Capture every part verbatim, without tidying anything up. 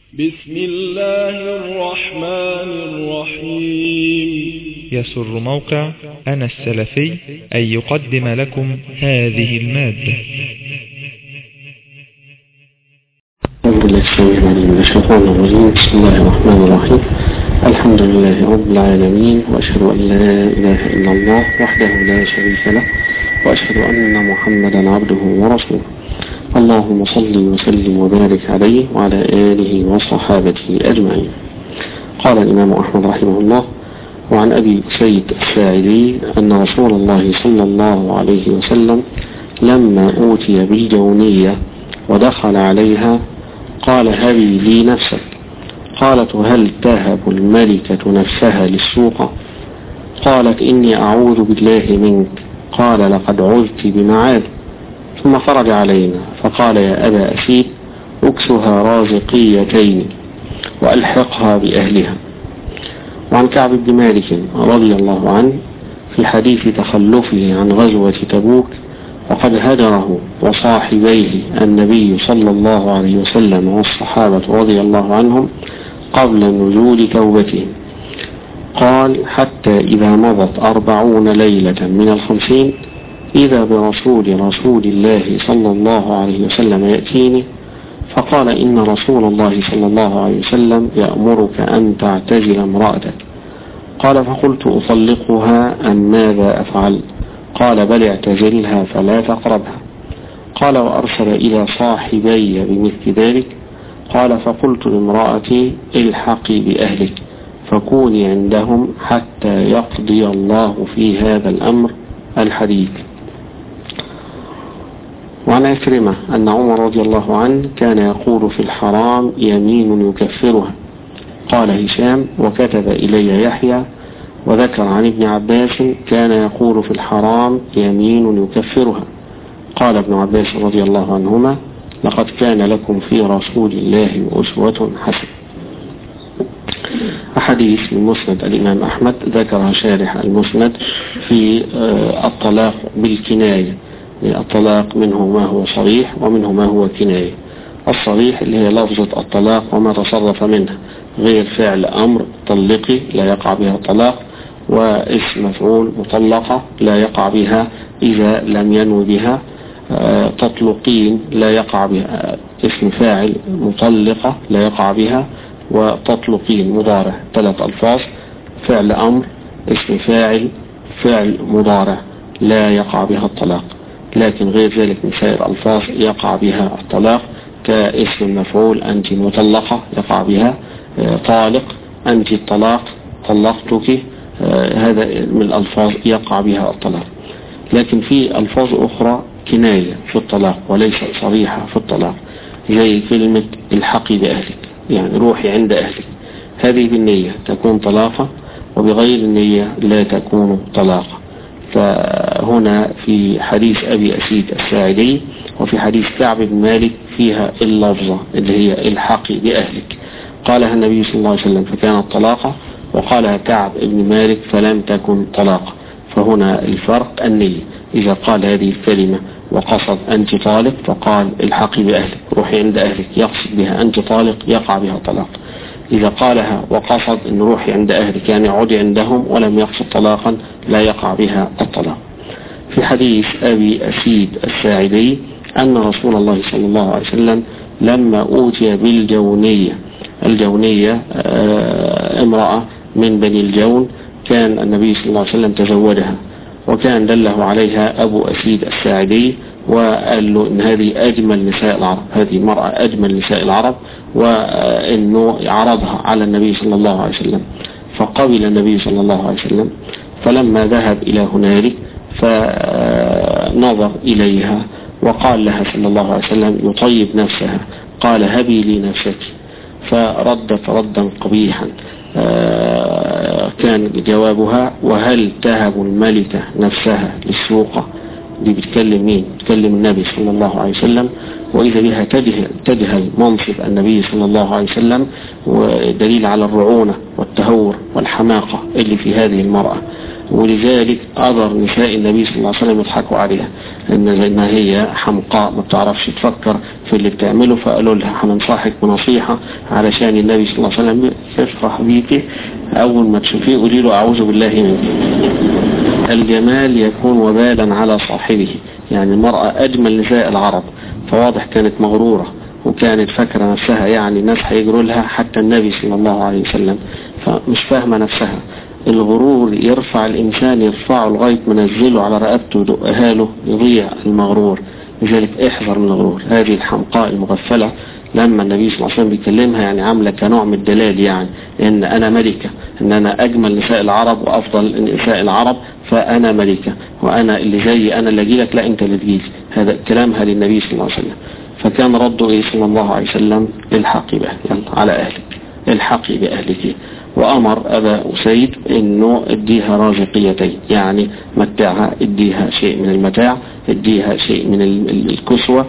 بسم الله الرحمن الرحيم. يسر موقع أنا السلفي أن يقدم لكم هذه المادة. أعوذ بالله السميع العليم من الشيطان الرجيم. بسم الله الرحمن الرحيم. الحمد لله رب العالمين، وأشهد أن لا إله إلا الله وحده لا شريك له، وأشهد أن محمدا عبده ورسوله. اللهم صل وسلم وبارك عليه وعلى آله وصحابته أجمعين. قال الإمام أحمد رحمه الله: وعن أبي أسيد الساعدي أن رسول الله صلى الله عليه وسلم لما أوتي بالجونية ودخل عليها قال: هبي لي نفسك. قالت: هل تهب الملكة نفسها للسوق؟ قالت: إني أعوذ بالله منك. قال: لقد عذت بمعاد. ثم خرج علينا فقال: يا أبا أسيد، أكسها رازقيتين وألحقها بأهلها. وعن كعب بن مالك رضي الله عنه في حديث تخلفه عن غزوة تبوك: وقد هجره وصاحبيه النبي صلى الله عليه وسلم والصحابة رضي الله عنهم قبل نزول توبتهم. قال: حتى إذا مضت أربعون ليلة من الخمسين إذا برسول رسول الله صلى الله عليه وسلم يأتيني فقال: إن رسول الله صلى الله عليه وسلم يأمرك أن تعتزل امرأتك. قال: فقلت: أطلقها أم ماذا أفعل؟ قال: بل اعتزلها فلا تقربها. قال: وأرسل إلى صاحبي بمثل ذلك. قال: فقلت لامرأتي: الحقي بأهلك فكوني عندهم حتى يقضي الله في هذا الأمر. الحديث. وعن عكرمة أن عمر رضي الله عنه كان يقول في الحرام يمين يكفرها. قال هشام: وكتب إلي يحيى. وذكر عن ابن عباس كان يقول في الحرام يمين يكفرها. قال ابن عباس رضي الله عنهما: لقد كان لكم في رسول الله أسوة حسنة. أحاديث من مسند الإمام أحمد ذكرها شارح المسند في الطلاق بالكناية. الطلاق منه ما هو صريح ومنه ما هو كناية. الصريح اللي هي لفظة الطلاق وما تصرف منها، غير فعل أمر طلقي لا يقع بها الطلاق، واسم مفعول مطلقة لا يقع بها إذا لم ينوي بها، تطلقين لا يقع بها، اسم فاعل مطلقة لا يقع بها، وتطلقين مضارع. ثلاث ألفاظ: فعل أمر، اسم فاعل، فعل مضارع لا يقع بها الطلاق. لكن غير ذلك من سائر الألفاظ يقع بها الطلاق، كاسم مفعول أنت مطلقة يقع بها، طالق أنت الطلاق طلقتك، هذا من الألفاظ يقع بها الطلاق. لكن في ألفاظ أخرى كناية في الطلاق وليس صريحة في الطلاق، زي كلمة الحقي بأهلك، يعني روحي عند أهلك. هذه بالنية تكون طلاقة، وبغير النية لا تكون طلاقة. فهنا في حديث أبي أسيد الساعدي وفي حديث كعب بن مالك فيها اللفظة اللي هي الحقي بأهلك، قالها النبي صلى الله عليه وسلم فكانت طلاقة، وقالها كعب بن مالك فلم تكن طلاقة. فهنا الفرق النية. إذا قال هذه الكلمة وقصد أنت طالق فقال الحقي بأهلك، روحي عند أهلك، يقصد بها أنت طالق يقع بها طلاق. إذا قالها وقصد أن روحي عند أهلك يعني عودي عندهم ولم يقصد طلاقا لا يقع بها الطلاق. في حديث أبي أسيد الساعدي أن رسول الله صلى الله عليه وسلم لما أوتي بالجونية، الجونية امرأة من بني الجون، كان النبي صلى الله عليه وسلم تزوجها، وكان دله عليها أبو أسيد الساعدي وقال له إن هذه أجمل نساء العرب، هذه مرأة أجمل نساء العرب، وإنه عرضها على النبي صلى الله عليه وسلم. فقبل النبي صلى الله عليه وسلم، فلما ذهب إلى هنالك فنظر إليها وقال لها صلى الله عليه وسلم يطيب نفسها، قال: هبي لي نفسك. فردت ردا قبيحا، كان جوابها: وهل تهب الملكة نفسها للسوق؟ دي بتكلم مين؟ بتكلم النبي صلى الله عليه وسلم، وإذا بها تجهل, تجهل منصب النبي صلى الله عليه وسلم، ودليل على الرعونة والتهور والحماقة اللي في هذه المرأة. ولذلك قدر نساء النبي صلى الله عليه وسلم يضحكوا عليها ان لانها هي حمقاء ما بتعرفش تفكر في اللي بتعمله، فقالوا لها هننصحك بنصيحة علشان النبي صلى الله عليه وسلم يفرح بيك، اول ما تشوفيه قولي له اعوذ بالله منك. الجمال يكون وبالا على صاحبه، يعني المرأة اجمل نساء العرب، فواضح كانت مغرورة وكانت فاكرة نفسها يعني الناس هيجروا لها حتى النبي صلى الله عليه وسلم، فمش فاهمة نفسها. الغرور يرفع الإنسان، يرفعه لغاية منزله على رقبته يدقها له، يضيع المغرور. لذلك احذر من الغرور. هذه الحمقاء المغفلة لما النبي صلى الله عليه وسلم بيكلمها يعني عاملة كنوع من الدلال، يعني ان انا ملكة، ان انا اجمل نساء العرب وافضل نساء العرب، فانا ملكة وانا اللي زي انا اللي اجيلك، لا انت اللي تجيلي. هذا كلامها للنبي صلى الله عليه وسلم. فكان رده ايه صلى الله عليه وسلم؟ الحقي بأهلك، على اهلك، الحقي بأهلك. وأمر أبا أسيد إنه اديها رازقيتين، يعني متعها، اديها شيء من المتاع، اديها شيء من الكسوة،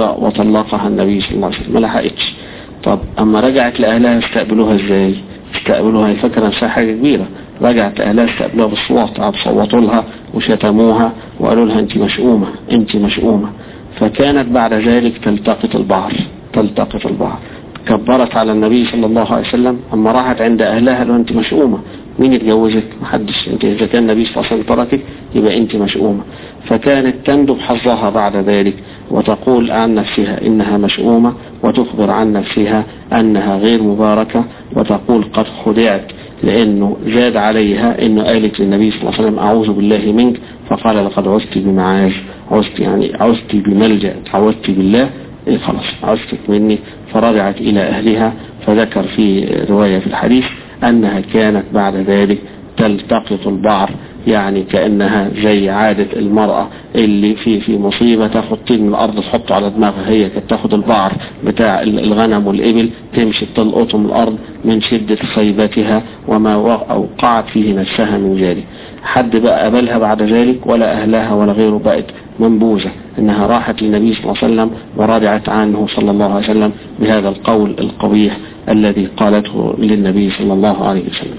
وطلقها النبي صلى الله عليه وسلم. ما لحقتش. طب أما رجعت لأهلها استقبلوها ازاي؟ استقبلوها فكرة نفسها حاجة كبيرة. رجعت لأهلها استقبلوها بالصوت، عاد صوتوا لها وشتموها وقالوا لها انت مشؤومة، انت مشؤومة. فكانت بعد ذلك تلتقط البعر، تلتقط البعر. كبرت على النبي صلى الله عليه وسلم. اما راحت عند اهلها قالوا انت مشؤومة، مين يتجوزك؟ محدش، انت اذا كان النبي صلى الله عليه وسلم تركك يبقى انت مشؤومة. فكانت تندب حظها بعد ذلك وتقول عن نفسها انها مشؤومة، وتخبر عن نفسها انها غير مباركة، وتقول قد خدعت، لانه زاد عليها انه قالت للنبي صلى الله عليه وسلم اعوذ بالله منك، فقال لقد عزت بمعاذ، عزت يعني عزت بملجأ، عوذت بالله، إيه خلاص عزتك مني. فرجعت إلى أهلها. فذكر في رواية في الحديث أنها كانت بعد ذلك تلتقط البعر، يعني كأنها زي عادة المرأة اللي في في مصيبة تاخد طين من الأرض تحطه على دماغها، هي كانت تاخد البعر بتاع الغنم والإبل تمشي تلقطه من الأرض من شدة صيبتها وما وقعت فيه نفسها من ذلك. حد بقى قبلها بعد ذلك ولا أهلها ولا غيره، بقت منبوذة انها راحت للنبي صلى الله عليه وسلم ورادعت عنه صلى الله عليه وسلم بهذا القول القبيح الذي قالته للنبي صلى الله عليه وسلم.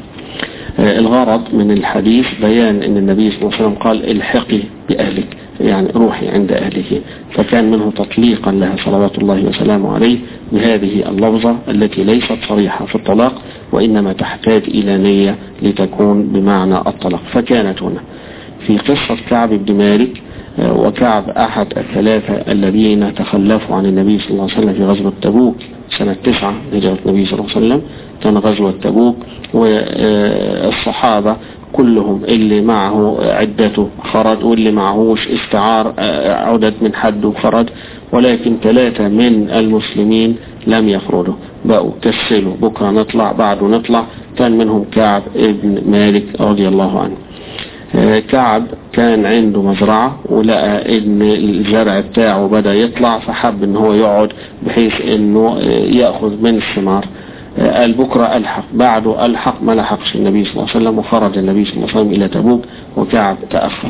الغرض من الحديث بيان ان النبي صلى الله عليه وسلم قال الحقي بأهلك، يعني روحي عند أهله. فكان منه تطليقا لها صلوات الله وسلامه عليه بهذه اللفظة التي ليست صريحة في الطلاق، وإنما تحتاج إلى نية لتكون بمعنى الطلاق. فكانت هنا في قصة كعب بن مالك، وكعب أحد الثلاثة الذين تخلفوا عن النبي صلى الله عليه وسلم في غزوة تبوك سنة تسعة هجرة النبي صلى الله عليه وسلم. كان غزوة تبوك والصحابة كلهم اللي معه عدته خرج، واللي معهوش استعار عدد من حد وخرج، ولكن ثلاثة من المسلمين لم يخرجوا، بقوا كسلوا بكرة نطلع بعده نطلع. كان منهم كعب ابن مالك رضي الله عنه. كعب كان عنده مزرعة ولقى ان الزرع بتاعه بدأ يطلع، فحب ان هو يقعد بحيث انه يأخذ من الثمار. قال بكرة ألحق، بعده ألحق، ما لحقش النبي صلى الله عليه وسلم، وخرج النبي صلى الله عليه وسلم إلى تبوك وكعب تأخر.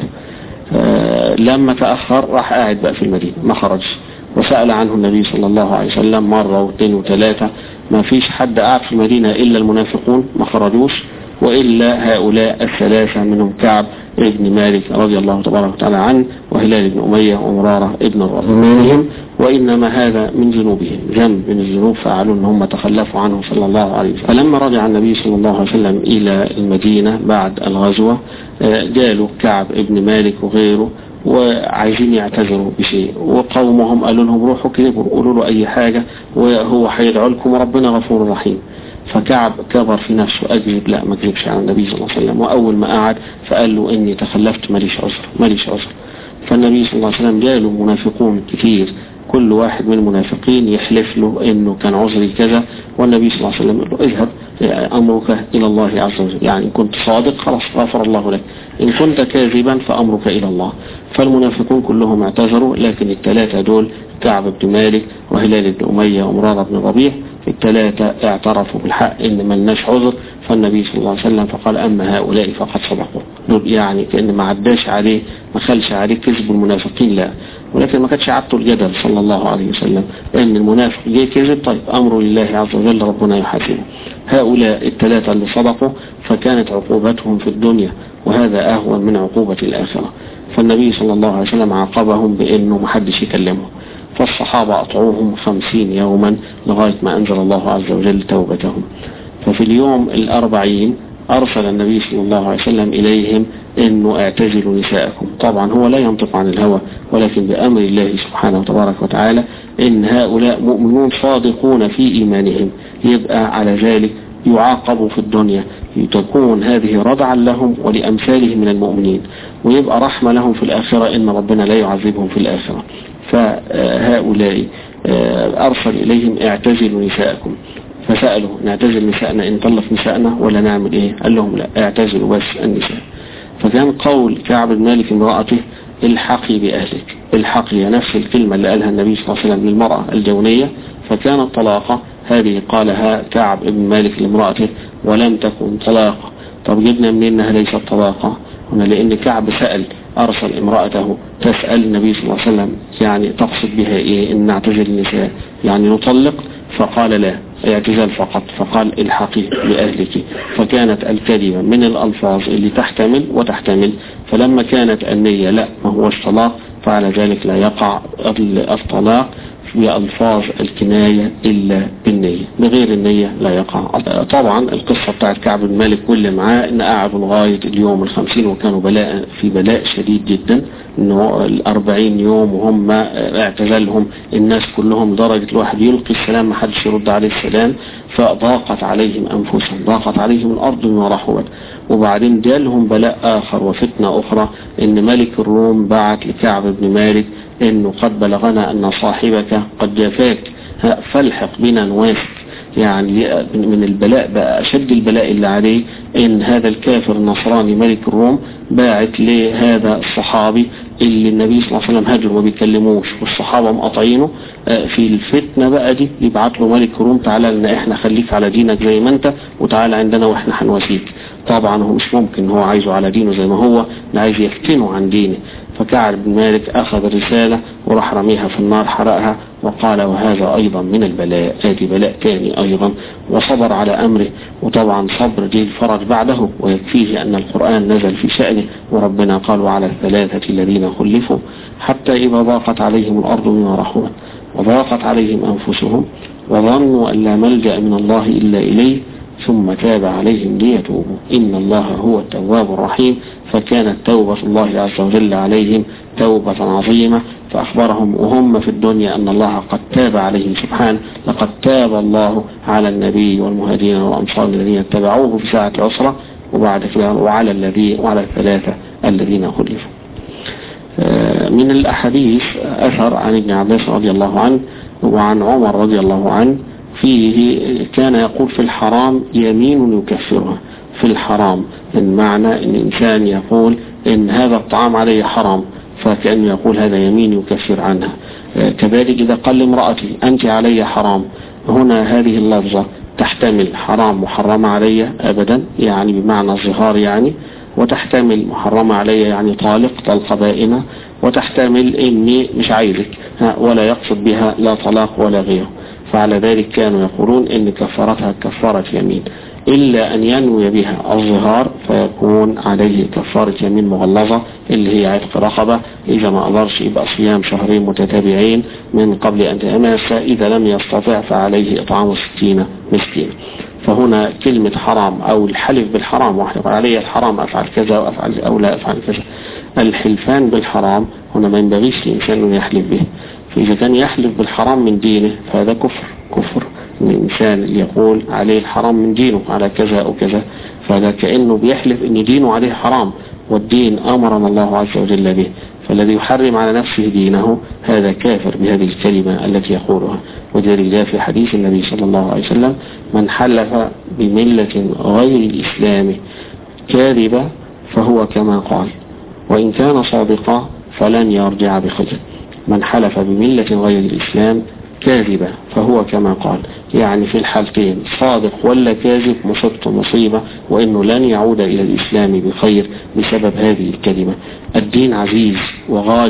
لما تأخر راح قاعد بقى في المدينة ما خرجش، وسأل عنه النبي صلى الله عليه وسلم مرة واثنين وثلاثة، ما فيش حد قاعد في المدينة إلا المنافقون ما خرجوش، وإلا هؤلاء الثلاثة منهم كعب ابن مالك رضي الله تبارك وتعالى عنه، وهلال بن أمية ومرارة ابن الرحمن، وإنما هذا من ذنوبهم، ذنب من الذنوب فعلوا أن هم تخلفوا عنه صلى الله عليه وسلم. فلما رجع النبي صلى الله عليه وسلم إلى المدينة بعد الغزوة، جالوا كعب ابن مالك وغيره وعايزين يعتذروا بشيء، وقومهم قالوا لهم روحوا كذبوا قولوا له أي حاجة وهو هيدعو لكم وربنا غفور رحيم. فكعب كبر في نفسه، أكذب؟ لا ما كذبش على النبي صلى الله عليه وسلم. وأول ما قعد فقال له إني تخلفت ماليش عذر ماليش عذر. فالنبي صلى الله عليه وسلم جاله منافقون كتير، كل واحد من المنافقين يحلف له إنه كان عذري كذا، والنبي صلى الله عليه وسلم يقول له اذهب أمرك إلى الله عز وجل، يعني إن كنت صادق خلاص غفر الله لك، إن كنت كاذبا فأمرك إلى الله. فالمنافقون كلهم اعتذروا، لكن الثلاثة دول كعب بن مالك وهلال بن أمية ومرارة بن ربيع الثلاثة اعترفوا بالحق إن ملناش عذر. فالنبي صلى الله عليه وسلم فقال أما هؤلاء فقد صدقوا، يعني كأن ما عداش عليه ما خلش عليه كذب المنافقين، لا، ولكن ما كانش عدته الجدل صلى الله عليه وسلم، لأن المنافق جاي كذب طيب أمره لله عز وجل ربنا يحاسبه. هؤلاء الثلاثة اللي صدقوا فكانت عقوبتهم في الدنيا، وهذا أهون من عقوبة الآخرة. فالنبي صلى الله عليه وسلم عاقبهم بأنه محدش يكلمه، فالصحابة أطعوهم خمسين يوما لغاية ما أنزل الله عز وجل توبتهم. ففي اليوم الأربعين أرسل النبي صلى الله عليه وسلم إليهم أنه اعتزلوا نساءكم. طبعا هو لا ينطق عن الهوى، ولكن بأمر الله سبحانه وتبارك وتعالى، إن هؤلاء مؤمنون صادقون في إيمانهم، يبقى على ذلك يعاقبوا في الدنيا، تكون هذه ردعا لهم ولأمثالهم من المؤمنين، ويبقى رحمة لهم في الآخرة إن ربنا لا يعذبهم في الآخرة. فهؤلاء أرسل إليهم اعتزلوا نساءكم، فسألوا نعتزل نساءنا إن طلق نساءنا ولا نعمل إيه؟ قال لهم لا، اعتزلوا بس النساء. فكان قول كعب بن مالك امرأته الحقي بأهلك، الحقي نفس الكلمة اللي قالها النبي صلى الله عليه وسلم للمرأة الجونية، فكانت طلاقة هذه قالها كعب بن مالك لامرأته ولم تكن طلاقة. طب جبنا منين انها ليست طلاقة؟ هنا لأن كعب سأل، أرسل امرأته تسأل النبي صلى الله عليه وسلم يعني تقصد بها إيه؟ إن نعتزل النساء يعني نطلق؟ فقال لا، اعتزال فقط. فقال الحقي بأهلك. فكانت الكلمة من الألفاظ اللي تحتمل وتحتمل، فلما كانت النية لا ما هوش طلاق، فعلى ذلك لا يقع الطلاق بألفاظ الكناية إلا بالنية، بغير النية لا يقع. طبعا القصة بتاعت كعب بن مالك واللي معاه إن قعدوا لغاية اليوم الخمسين، وكانوا بلاء في بلاء شديد جدا، إنه الأربعين يوم وهم اعتزلهم الناس كلهم، درجة الواحد يلقي السلام ما حدش يرد عليه السلام، فضاقت عليهم أنفسهم، ضاقت عليهم الأرض بما رحبت. وبعدين جالهم بلاء آخر وفتنة أخرى، إن ملك الروم بعت لكعب بن مالك إنه قد بلغنا أن صاحبك قد جافاك فالحق بنا نوافق. يعني من البلاء بقى أشد البلاء اللي عليه إن هذا الكافر النصراني ملك الروم باعت لهذا الصحابي اللي النبي صلى الله عليه وسلم هاجر وما بيكلموش، والصحابة مقاطعينه في الفتنة بقى دي، يبعت له ملك الروم تعالى لنا احنا خليك على دينك زي ما انت، وتعالى عندنا واحنا هنواسيك. طبعا هو مش ممكن، هو عايزه على دينه زي ما هو، عايز يفتنه عن دينه. فكعب بن مالك أخذ الرسالة وراح رميها في النار حرقها، وقال وهذا أيضا من البلاء، هذه بلاء ثاني أيضا، وصبر على أمره. وطبعا صبر دي الفرج بعده، ويكفيه أن القرآن نزل في شأنه، وربنا قال وعلى الثلاثة الذين خلفوا حتى إذا ضاقت عليهم الأرض بما رحبت وضاقت عليهم أنفسهم وظنوا أن لا ملجأ من الله إلا إليه ثم تاب عليهم ليتوبوا إن الله هو التواب الرحيم. فكانت توبة الله عز وجل عليهم توبة عظيمة، فأخبرهم وهم في الدنيا أن الله قد تاب عليهم سبحانه. لقد تاب الله على النبي والمهاجرين والأنصار الذين اتبعوه في ساعة العسرة، وبعد كده وعلى الذي وعلى الثلاثة الذين خلفوا. من الأحاديث أثر عن ابن عباس رضي الله عنه وعن عمر رضي الله عنه، فيه كان يقول في الحرام يمين يكفرها. في الحرام المعنى ان الانسان يقول ان هذا الطعام عليه حرام، فكأنه يقول هذا يمين يكفر عنها. كذلك اذا قال لامرأتي انت علي حرام، هنا هذه اللفظة تحتمل حرام محرمة علي ابدا يعني بمعنى الظهار يعني، وتحتمل محرمة علي يعني طالق طلقة بائنة، وتحتمل اني مش عايزك ولا يقصد بها لا طلاق ولا غيره. فعلى ذلك كانوا يقولون ان كفارتها كفارة يمين، إلا أن ينوي بها الظهار فيكون عليه كفارة يمين مغلظة اللي هي عتق رقبة، إذا ما قدرش يبقى صيام شهرين متتابعين من قبل أن تماس، إذا لم يستطع فعليه إطعام ستين مسكين. فهنا كلمة حرام أو الحلف بالحرام، واحد عليه الحرام أفعل كذا وأفعل أو لا أفعل كذا. الحلفان بالحرام هنا ما ينبغيش لإنسان أن يحلف به، فإذا كان يحلف بالحرام من دينه فهذا كفر كفر من الإنسان يقول عليه الحرام من دينه على كذا أو كذا، فهذا كأنه بيحلف أن دينه عليه حرام، والدين أمرنا الله عز وجل به، فالذي يحرم على نفسه دينه هذا كافر بهذه الكلمة التي يقولها. وذلك جاء في حديث النبي صلى الله عليه وسلم من حلف بملة غير الإسلام كاذبة فهو كما قال وإن كان صادقا فلن يرجع بخزن. من حلف بملة غير الإسلام كاذبة فهو كما قال، يعني في الحالتين صادق ولا كاذب مصبت مصيبة، وإنه لن يعود إلى الإسلام بخير بسبب هذه الكلمة. الدين عزيز وغالي،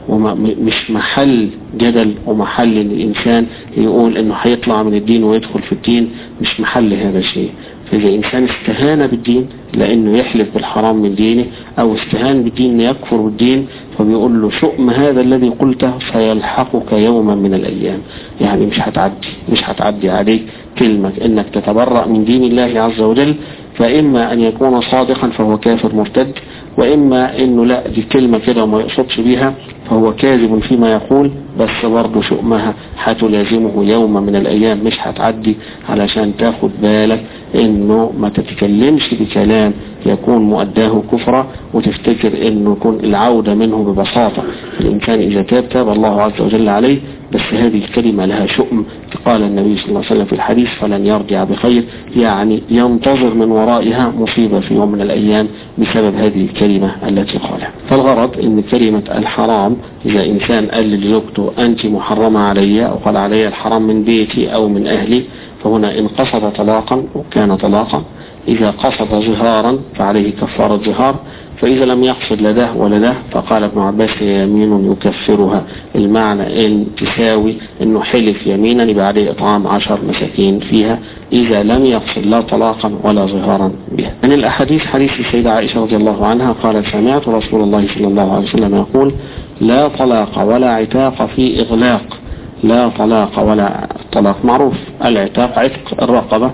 ومش محل جدل ومحل ان الانسان يقول انه هيطلع من الدين ويدخل في الدين، مش محل هذا الشيء. فإذا إنسان استهان بالدين لأنه يحلف بالحرام من دينه، أو استهان بالدين يكفر بالدين، فبيقول له شؤم هذا الذي قلته سيلحقك يوما من الأيام. يعني مش هتعدي مش هتعدي عليك كلمة إنك تتبرأ من دين الله عز وجل، فإما أن يكون صادقا فهو كافر مرتد، وإما إنه لا دي كلمة كده وما يقصدش بيها فهو كاذب فيما يقول، بس برضه شؤمها هتلازمه يوم من الأيام، مش هتعدي علشان تاخد بالك إنه ما تتكلمش بكلام يكون مؤداه كفرا وتفتكر إنه يكون العودة منه ببساطة. الإنسان إذا تاب تاب الله عز وجل عليه، بس هذه الكلمة لها شؤم. قال النبي صلى الله عليه وسلم في الحديث فلن يرجع بخير، يعني ينتظر من ورائها مصيبة في يوم من الأيام بسبب هذه الكلمة التي قالها. فالغرض إن كلمة الحرام إذا إنسان قال لزوجته أنت محرمة علي، أو قال علي الحرام من بيتي أو من أهلي، فهنا إن قصد طلاقا وكان طلاقا، إذا قصد ظهارا فعليه كفارة ظهار، فإذا لم يقصد لده ولده فقال ابن عباس هي يمين يكفرها. المعنى إن تساوي إنه حلف يمينا يبقى عليه إطعام عشر مساكين فيها إذا لم يقصد لا طلاقا ولا ظهارا بها. من الأحاديث حديث السيدة عائشة رضي الله عنها قالت سمعت رسول الله صلى الله عليه وسلم يقول لا طلاق ولا عتاق في إغلاق. لا طلاق ولا طلاق معروف، العتاق عتق الرقبة،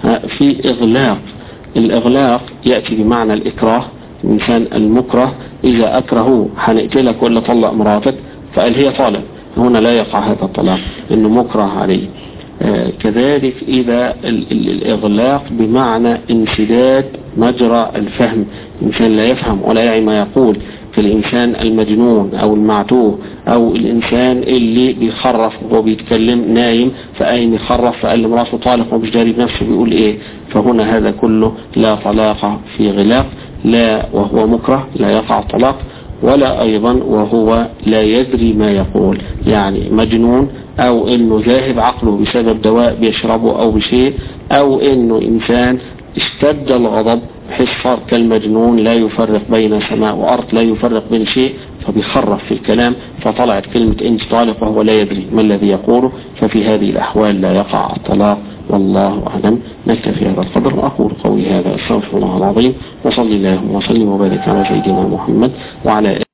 في إغلاق. الإغلاق يأتي بمعنى الإكراه، الإنسان المكره إذا أكرهه هنقتلك ولا طلق مراتك فقال هي طالق، هنا لا يقع هذا الطلاق إنه مكره عليه. آه كذلك إذا الإغلاق بمعنى انسداد مجرى الفهم، الإنسان لا يفهم ولا يعي ما يقول، كالإنسان المجنون أو المعتوه أو الإنسان اللي بيخرف وهو بيتكلم نايم فقايم يخرف فقال لمراته طالق ومش داري بنفسه بيقول إيه. فهنا هذا كله لا طلاق في غلاق، لا وهو مكره لا يقع الطلاق، ولا أيضا وهو لا يدري ما يقول، يعني مجنون أو إنه ذاهب عقله بسبب دواء بيشربه أو بشيء، أو إنه إنسان اشتد الغضب بحيث صار كالمجنون لا يفرق بين سماء وأرض، لا يفرق بين شيء، فبيخرف في الكلام فطلعت كلمة انت طالق وهو لا يدري ما الذي يقوله. ففي هذه الأحوال لا يقع الطلاق، والله أعلم. نكتفي هذا القدر وأقول قولي هذا، أستغفر الله العظيم، وصلي الله وسلم وبارك على سيدنا محمد وعلى